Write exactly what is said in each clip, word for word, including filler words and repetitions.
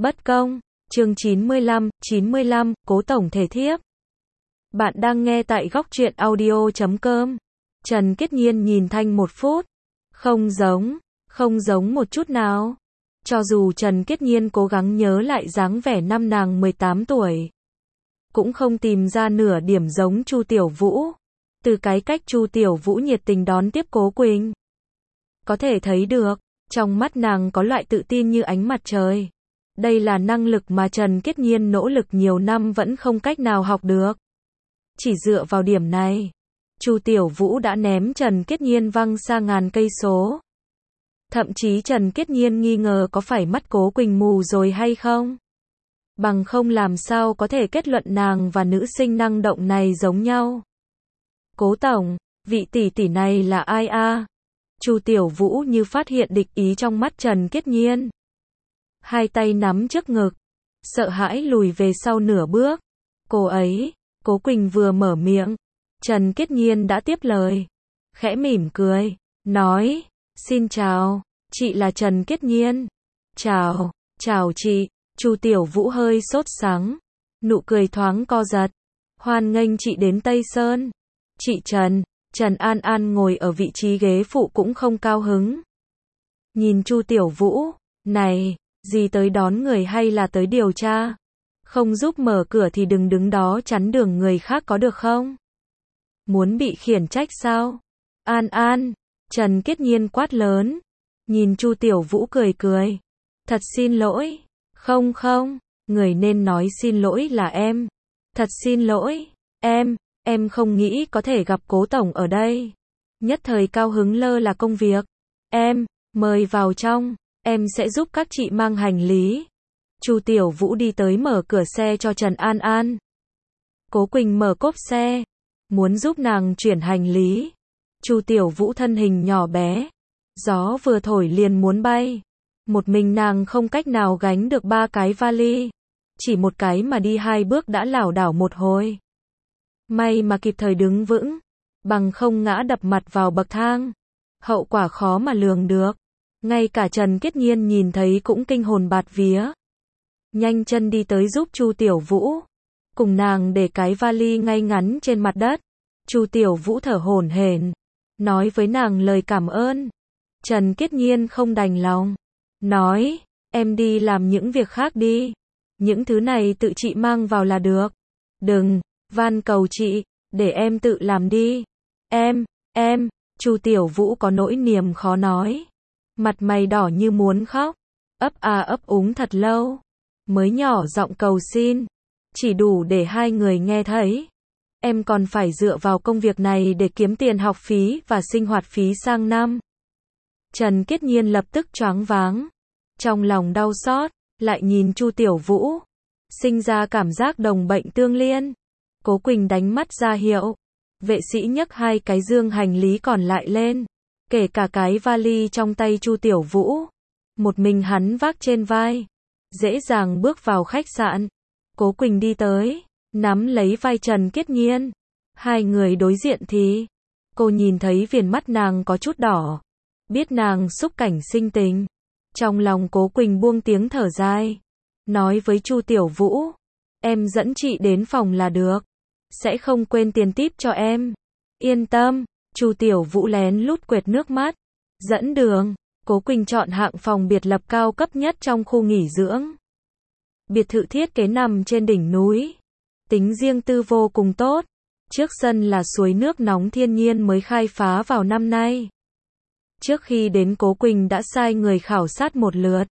Bất công, chương chín mươi lăm, chín mươi lăm, Cố tổng thể thiếp. Bạn đang nghe tại góc truyện audio chấm com. Trần Kiết Nhiên nhìn Thanh một phút. Không giống, không giống một chút nào. Cho dù Trần Kiết Nhiên cố gắng nhớ lại dáng vẻ năm nàng mười tám tuổi, cũng không tìm ra nửa điểm giống Chu Tiểu Vũ. Từ cái cách Chu Tiểu Vũ nhiệt tình đón tiếp Cố Quỳnh, có thể thấy được, trong mắt nàng có loại tự tin như ánh mặt trời. Đây là năng lực mà Trần Kiết Nhiên nỗ lực nhiều năm vẫn không cách nào học được. Chỉ dựa vào điểm này, Chu Tiểu Vũ đã ném Trần Kiết Nhiên văng xa ngàn cây số. Thậm chí Trần Kiết Nhiên nghi ngờ có phải mắt Cố Quỳnh mù rồi hay không. Bằng không làm sao có thể kết luận nàng và nữ sinh năng động này giống nhau. Cố tổng, vị tỷ tỷ này là ai a? Chu Tiểu Vũ như phát hiện địch ý trong mắt Trần Kiết Nhiên. Hai tay nắm trước ngực, sợ hãi lùi về sau nửa bước. Cô ấy, Cố Quỳnh vừa mở miệng, Trần Kiết Nhiên đã tiếp lời. Khẽ mỉm cười, nói, xin chào, chị là Trần Kiết Nhiên. Chào, chào chị. Chu Tiểu Vũ hơi sốt sắng, nụ cười thoáng co giật. Hoan nghênh chị đến Tây Sơn. Chị Trần, Trần An An ngồi ở vị trí ghế phụ cũng không cao hứng. Nhìn Chu Tiểu Vũ, này, gì tới đón người hay là tới điều tra? Không giúp mở cửa thì đừng đứng đó chắn đường người khác có được không? Muốn bị khiển trách sao? An An, Trần Kiết Nhiên quát lớn. Nhìn Chu Tiểu Vũ cười cười. Thật xin lỗi. Không không, người nên nói xin lỗi là em. Thật xin lỗi, em, em không nghĩ có thể gặp Cố tổng ở đây. Nhất thời cao hứng lơ là công việc. Em, mời vào trong, em sẽ giúp các chị mang hành lý. Chu Tiểu Vũ đi tới mở cửa xe cho Trần An An. Cố Quỳnh mở cốp xe, muốn giúp nàng chuyển hành lý. Chu Tiểu Vũ thân hình nhỏ bé, gió vừa thổi liền muốn bay. Một mình nàng không cách nào gánh được ba cái vali. Chỉ một cái mà đi hai bước đã lảo đảo một hồi. May mà kịp thời đứng vững, bằng không ngã đập mặt vào bậc thang. Hậu quả khó mà lường được. Ngay cả Trần Kiết Nhiên nhìn thấy cũng kinh hồn bạt vía. Nhanh chân đi tới giúp Chu Tiểu Vũ. Cùng nàng để cái vali ngay ngắn trên mặt đất. Chu Tiểu Vũ thở hổn hển, nói với nàng lời cảm ơn. Trần Kiết Nhiên không đành lòng, nói, em đi làm những việc khác đi. Những thứ này tự chị mang vào là được. Đừng, van cầu chị, để em tự làm đi. Em, em, Chu Tiểu Vũ có nỗi niềm khó nói. Mặt mày đỏ như muốn khóc, ấp a ấp úng thật lâu, mới nhỏ giọng cầu xin, chỉ đủ để hai người nghe thấy. Em còn phải dựa vào công việc này để kiếm tiền học phí và sinh hoạt phí sang năm. Trần Kiết Nhiên lập tức choáng váng, trong lòng đau xót, lại nhìn Chu Tiểu Vũ, sinh ra cảm giác đồng bệnh tương liên. Cố Quỳnh đánh mắt ra hiệu, vệ sĩ nhấc hai cái dương hành lý còn lại lên, kể cả cái vali trong tay Chu Tiểu Vũ. Một mình hắn vác trên vai, dễ dàng bước vào khách sạn. Cố Quỳnh đi tới, nắm lấy vai Trần Kiết Nhiên. Hai người đối diện thì, cô nhìn thấy viền mắt nàng có chút đỏ, biết nàng xúc cảnh sinh tình. Trong lòng Cố Quỳnh buông tiếng thở dài, nói với Chu Tiểu Vũ, em dẫn chị đến phòng là được, sẽ không quên tiền tip cho em. Yên tâm. Chu Tiểu Vũ lén lút quệt nước mắt, dẫn đường. Cố Quỳnh chọn hạng phòng biệt lập cao cấp nhất trong khu nghỉ dưỡng. Biệt thự thiết kế nằm trên đỉnh núi, tính riêng tư vô cùng tốt. Trước sân là suối nước nóng thiên nhiên mới khai phá vào năm nay. Trước khi đến Cố Quỳnh đã sai người khảo sát một lượt,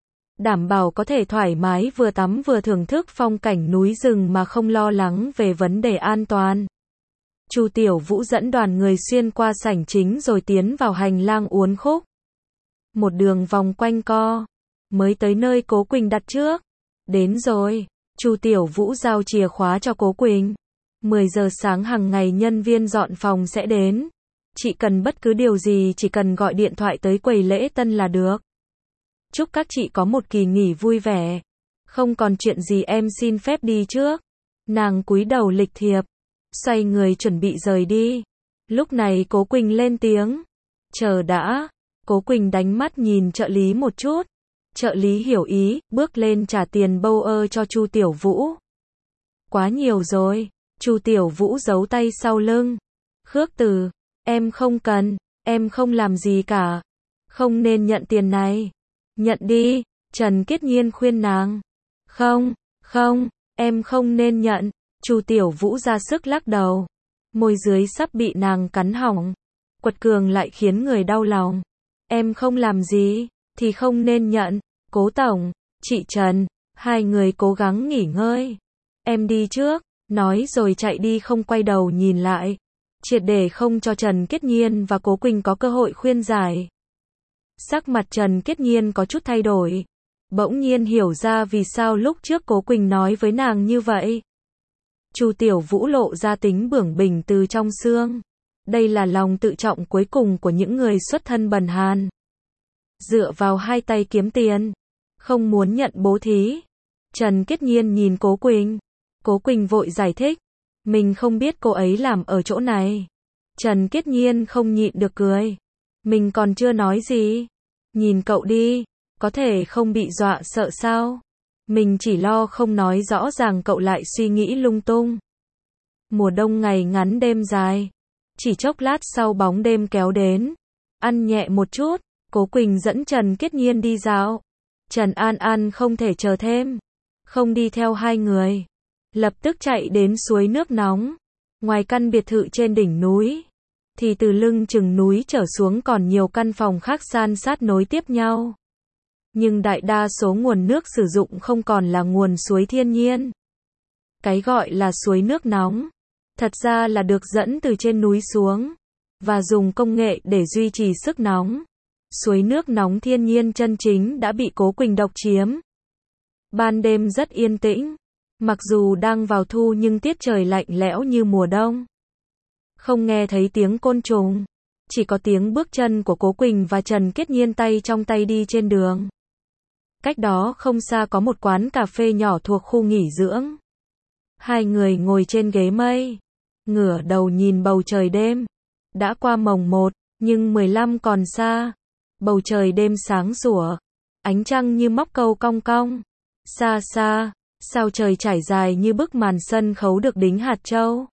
đảm bảo có thể thoải mái vừa tắm vừa thưởng thức phong cảnh núi rừng mà không lo lắng về vấn đề an toàn. Chu Tiểu Vũ dẫn đoàn người xuyên qua sảnh chính rồi tiến vào hành lang uốn khúc. Một đường vòng quanh co, mới tới nơi Cố Quỳnh đặt trước. Đến rồi, Chu Tiểu Vũ giao chìa khóa cho Cố Quỳnh. mười giờ sáng hàng ngày nhân viên dọn phòng sẽ đến. Chị cần bất cứ điều gì chỉ cần gọi điện thoại tới quầy lễ tân là được. Chúc các chị có một kỳ nghỉ vui vẻ. Không còn chuyện gì em xin phép đi trước. Nàng cúi đầu lịch thiệp, xoay người chuẩn bị rời đi. Lúc này Cố Quỳnh lên tiếng. Chờ đã. Cố Quỳnh đánh mắt nhìn trợ lý một chút. Trợ lý hiểu ý, bước lên trả tiền bâu ơ cho Chu Tiểu Vũ. Quá nhiều rồi, Chu Tiểu Vũ giấu tay sau lưng. Khước Từ, em không cần, em không làm gì cả. Không nên nhận tiền này. Nhận đi, Trần Kiết Nhiên khuyên nàng. Không, không, em không nên nhận. Chu Tiểu Vũ ra sức lắc đầu. Môi dưới sắp bị nàng cắn hỏng. Quật cường lại khiến người đau lòng. Em không làm gì, thì không nên nhận. Cố tổng, chị Trần, hai người cố gắng nghỉ ngơi. Em đi trước, nói rồi chạy đi không quay đầu nhìn lại. Triệt để không cho Trần Kiết Nhiên và Cố Quỳnh có cơ hội khuyên giải. Sắc mặt Trần Kiết Nhiên có chút thay đổi. Bỗng nhiên hiểu ra vì sao lúc trước Cố Quỳnh nói với nàng như vậy. Chu Tiểu Vũ lộ ra tính bướng bỉnh từ trong xương. Đây là lòng tự trọng cuối cùng của những người xuất thân bần hàn. Dựa vào hai tay kiếm tiền. Không muốn nhận bố thí. Trần Kiết Nhiên nhìn Cố Quỳnh. Cố Quỳnh vội giải thích. Mình không biết cô ấy làm ở chỗ này. Trần Kiết Nhiên không nhịn được cười. Mình còn chưa nói gì. Nhìn cậu đi. Có thể không bị dọa sợ sao. Mình chỉ lo không nói rõ ràng cậu lại suy nghĩ lung tung. Mùa đông ngày ngắn đêm dài. Chỉ chốc lát sau bóng đêm kéo đến. Ăn nhẹ một chút. Cố Quỳnh dẫn Trần Kiết Nhiên đi dạo. Trần An An không thể chờ thêm. Không đi theo hai người. Lập tức chạy đến suối nước nóng. Ngoài căn biệt thự trên đỉnh núi. Thì từ lưng chừng núi trở xuống còn nhiều căn phòng khác san sát nối tiếp nhau. Nhưng đại đa số nguồn nước sử dụng không còn là nguồn suối thiên nhiên. Cái gọi là suối nước nóng. Thật ra là được dẫn từ trên núi xuống. Và dùng công nghệ để duy trì sức nóng. Suối nước nóng thiên nhiên chân chính đã bị Cố Quỳnh độc chiếm. Ban đêm rất yên tĩnh. Mặc dù đang vào thu nhưng tiết trời lạnh lẽo như mùa đông. Không nghe thấy tiếng côn trùng. Chỉ có tiếng bước chân của Cố Quỳnh và Trần Kiết Nhiên tay trong tay đi trên đường. Cách đó không xa có một quán cà phê nhỏ thuộc khu nghỉ dưỡng. Hai người ngồi trên ghế mây. Ngửa đầu nhìn bầu trời đêm. Đã qua mồng một, nhưng mười lăm còn xa. Bầu trời đêm sáng sủa. Ánh trăng như móc câu cong cong. Xa xa, sao trời trải dài như bức màn sân khấu được đính hạt châu.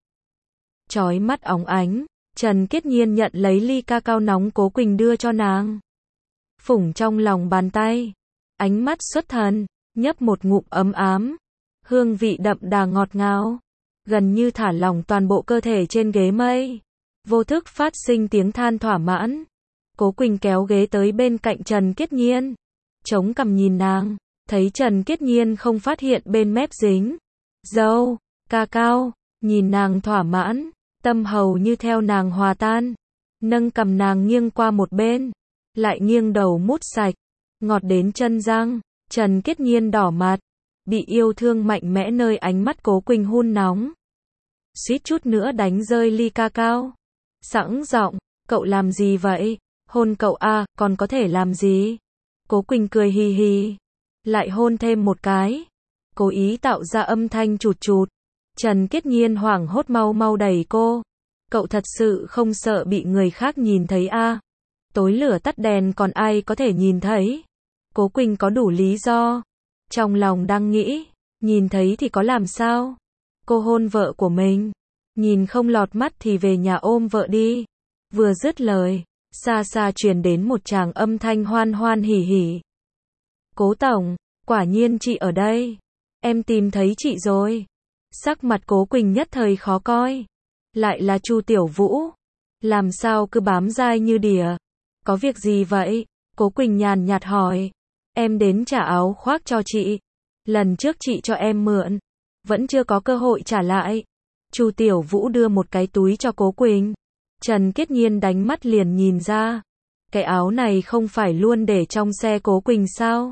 Chói mắt óng ánh, Trần Kiết Nhiên nhận lấy ly ca cao nóng Cố Quỳnh đưa cho nàng. Phủng trong lòng bàn tay. Ánh mắt xuất thần, nhấp một ngụm ấm ám. Hương vị đậm đà ngọt ngào. Gần như thả lỏng toàn bộ cơ thể trên ghế mây. Vô thức phát sinh tiếng than thỏa mãn. Cố Quỳnh kéo ghế tới bên cạnh Trần Kiết Nhiên. Chống cằm nhìn nàng. Thấy Trần Kiết Nhiên không phát hiện bên mép dính dâu, ca cao. Nhìn nàng thỏa mãn. Tâm hầu như theo nàng hòa tan. Nâng cằm nàng nghiêng qua một bên. Lại nghiêng đầu mút sạch. Ngọt đến chân răng. Trần Kiết Nhiên đỏ mặt. Bị yêu thương mạnh mẽ nơi ánh mắt Cố Quỳnh hun nóng. Suýt chút nữa đánh rơi ly ca cao. Sẵn giọng, cậu làm gì vậy? Hôn cậu à, còn có thể làm gì? Cố Quỳnh cười hì hì. Lại hôn thêm một cái. Cố ý tạo ra âm thanh chụt chụt. Trần Kiết Nhiên hoảng hốt mau mau đẩy cô. Cậu thật sự không sợ bị người khác nhìn thấy à? Tối lửa tắt đèn còn ai có thể nhìn thấy? Cố Quỳnh có đủ lý do. Trong lòng đang nghĩ, nhìn thấy thì có làm sao? Cô hôn vợ của mình. Nhìn không lọt mắt thì về nhà ôm vợ đi. Vừa dứt lời, xa xa truyền đến một tràng âm thanh hoan hoan hỉ hỉ. Cố tổng, quả nhiên chị ở đây. Em tìm thấy chị rồi. Sắc mặt Cố Quỳnh nhất thời khó coi. Lại là Chu Tiểu Vũ. Làm sao cứ bám dai như đỉa. Có việc gì vậy? Cố Quỳnh nhàn nhạt hỏi. Em đến trả áo khoác cho chị. Lần trước chị cho em mượn. Vẫn chưa có cơ hội trả lại. Chu Tiểu Vũ đưa một cái túi cho Cố Quỳnh. Trần Kiết Nhiên đánh mắt liền nhìn ra. Cái áo này không phải luôn để trong xe Cố Quỳnh sao?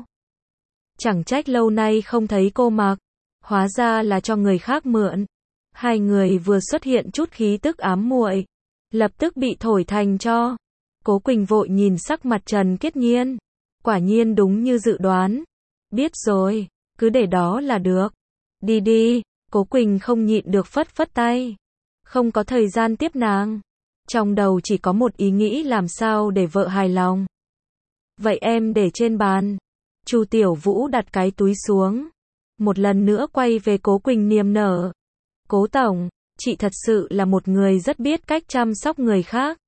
Chẳng trách lâu nay không thấy cô mặc. Hóa ra là cho người khác mượn. Hai người vừa xuất hiện chút khí tức ám muội. Lập tức bị thổi thành tro. Cố Quỳnh vội nhìn sắc mặt Trần Kiết Nhiên. Quả nhiên đúng như dự đoán. Biết rồi, cứ để đó là được. Đi đi, Cố Quỳnh không nhịn được phất phất tay. Không có thời gian tiếp nàng. Trong đầu chỉ có một ý nghĩ làm sao để vợ hài lòng. Vậy em để trên bàn. Chu Tiểu Vũ đặt cái túi xuống. Một lần nữa quay về Cố Quỳnh niềm nở. Cố tổng, chị thật sự là một người rất biết cách chăm sóc người khác.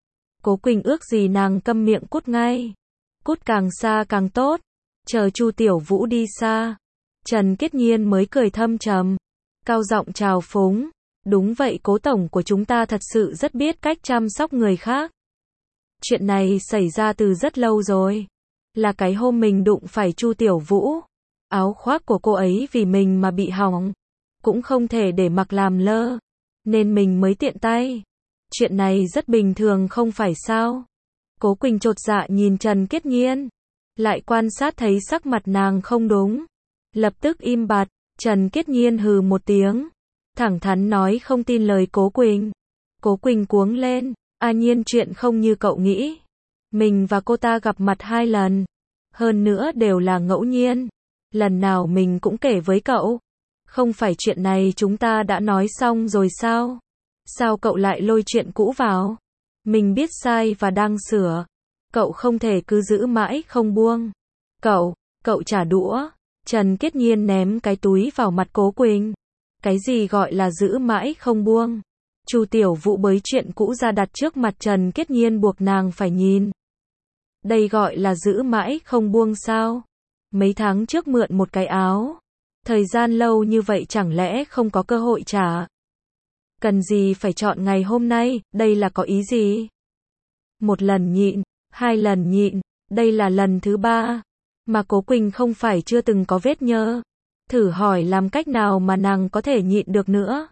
Cố Quỳnh ước gì nàng câm miệng cút ngay. Cút càng xa càng tốt. Chờ Chu Tiểu Vũ đi xa, Trần Kiết Nhiên mới cười thâm trầm, cao giọng chào phúng. Đúng vậy, Cố tổng của chúng ta thật sự rất biết cách chăm sóc người khác. Chuyện này xảy ra từ rất lâu rồi. Là cái hôm mình đụng phải Chu Tiểu Vũ. Áo khoác của cô ấy vì mình mà bị hỏng. Cũng không thể để mặc làm lơ. Nên mình mới tiện tay. Chuyện này rất bình thường không phải sao? Cố Quỳnh chột dạ nhìn Trần Kiết Nhiên. Lại quan sát thấy sắc mặt nàng không đúng. Lập tức im bặt. Trần Kiết Nhiên hừ một tiếng. Thẳng thắn nói không tin lời Cố Quỳnh. Cố Quỳnh cuống lên. A Nhiên, chuyện không như cậu nghĩ. Mình và cô ta gặp mặt hai lần. Hơn nữa đều là ngẫu nhiên. Lần nào mình cũng kể với cậu. Không phải chuyện này chúng ta đã nói xong rồi sao? Sao cậu lại lôi chuyện cũ vào? Mình biết sai và đang sửa. Cậu không thể cứ giữ mãi không buông. Cậu, cậu trả đũa. Trần Kiết Nhiên ném cái túi vào mặt Cố Quỳnh. Cái gì gọi là giữ mãi không buông? Chu Tiểu Vũ bới chuyện cũ ra đặt trước mặt Trần Kiết Nhiên buộc nàng phải nhìn. Đây gọi là giữ mãi không buông sao? Mấy tháng trước mượn một cái áo. Thời gian lâu như vậy chẳng lẽ không có cơ hội trả? Cần gì phải chọn ngày hôm nay, đây là có ý gì? Một lần nhịn, hai lần nhịn, đây là lần thứ ba. Mà Cố Quỳnh không phải chưa từng có vết nhơ. Thử hỏi làm cách nào mà nàng có thể nhịn được nữa?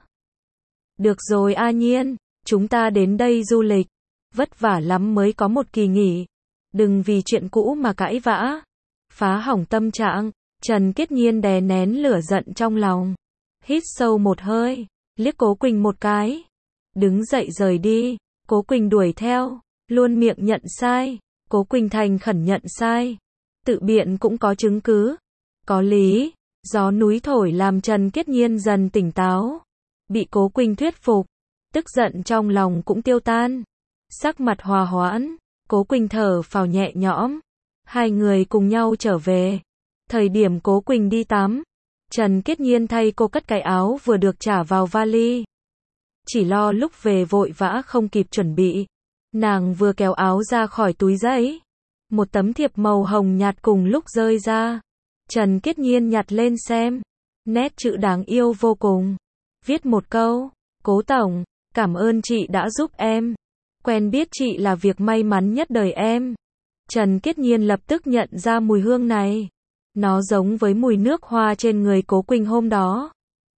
Được rồi A Nhiên, chúng ta đến đây du lịch. Vất vả lắm mới có một kỳ nghỉ. Đừng vì chuyện cũ mà cãi vã. Phá hỏng tâm trạng. Trần Kiết Nhiên đè nén lửa giận trong lòng. Hít sâu một hơi. Liếc Cố Quỳnh một cái. Đứng dậy rời đi. Cố Quỳnh đuổi theo. Luôn miệng nhận sai. Cố Quỳnh thành khẩn nhận sai. Tự biện cũng có chứng cứ. Có lý. Gió núi thổi làm Trần Kiết Nhiên dần tỉnh táo. Bị Cố Quỳnh thuyết phục. Tức giận trong lòng cũng tiêu tan. Sắc mặt hòa hoãn. Cố Quỳnh thở phào nhẹ nhõm. Hai người cùng nhau trở về. Thời điểm Cố Quỳnh đi tắm, Trần Kiết Nhiên thay cô cất cái áo vừa được trả vào vali. Chỉ lo lúc về vội vã không kịp chuẩn bị. Nàng vừa kéo áo ra khỏi túi giấy. Một tấm thiệp màu hồng nhạt cùng lúc rơi ra. Trần Kiết Nhiên nhặt lên xem. Nét chữ đáng yêu vô cùng. Viết một câu. Cố tổng, cảm ơn chị đã giúp em. Quen biết chị là việc may mắn nhất đời em. Trần Kiết Nhiên lập tức nhận ra mùi hương này. Nó giống với mùi nước hoa trên người Cố Quỳnh hôm đó.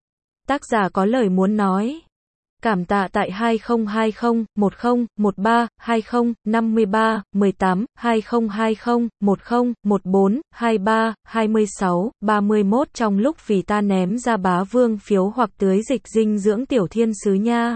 Tác giả có lời muốn nói. Cảm tạ tại hai không hai không, một không, một ba, hai không, năm ba, mười tám, hai không hai không, một không, một bốn, hai ba, hai sáu, ba mốt trong lúc vì ta ném ra bá vương phiếu hoặc tưới dịch dinh dưỡng tiểu thiên sứ nha.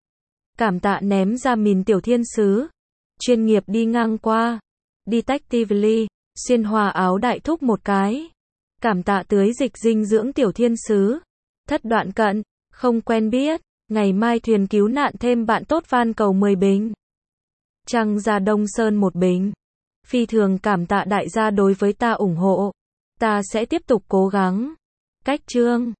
Cảm tạ ném ra mìn tiểu thiên sứ. Chuyên nghiệp đi ngang qua. Detectively. Xuyên hòa áo đại thúc một cái. Cảm tạ tưới dịch dinh dưỡng tiểu thiên sứ. Thất đoạn cận. Không quen biết. Ngày mai thuyền cứu nạn thêm bạn tốt van cầu mười bình. Trăng ra Đông Sơn một bình. Phi thường cảm tạ đại gia đối với ta ủng hộ. Ta sẽ tiếp tục cố gắng. Cách chương.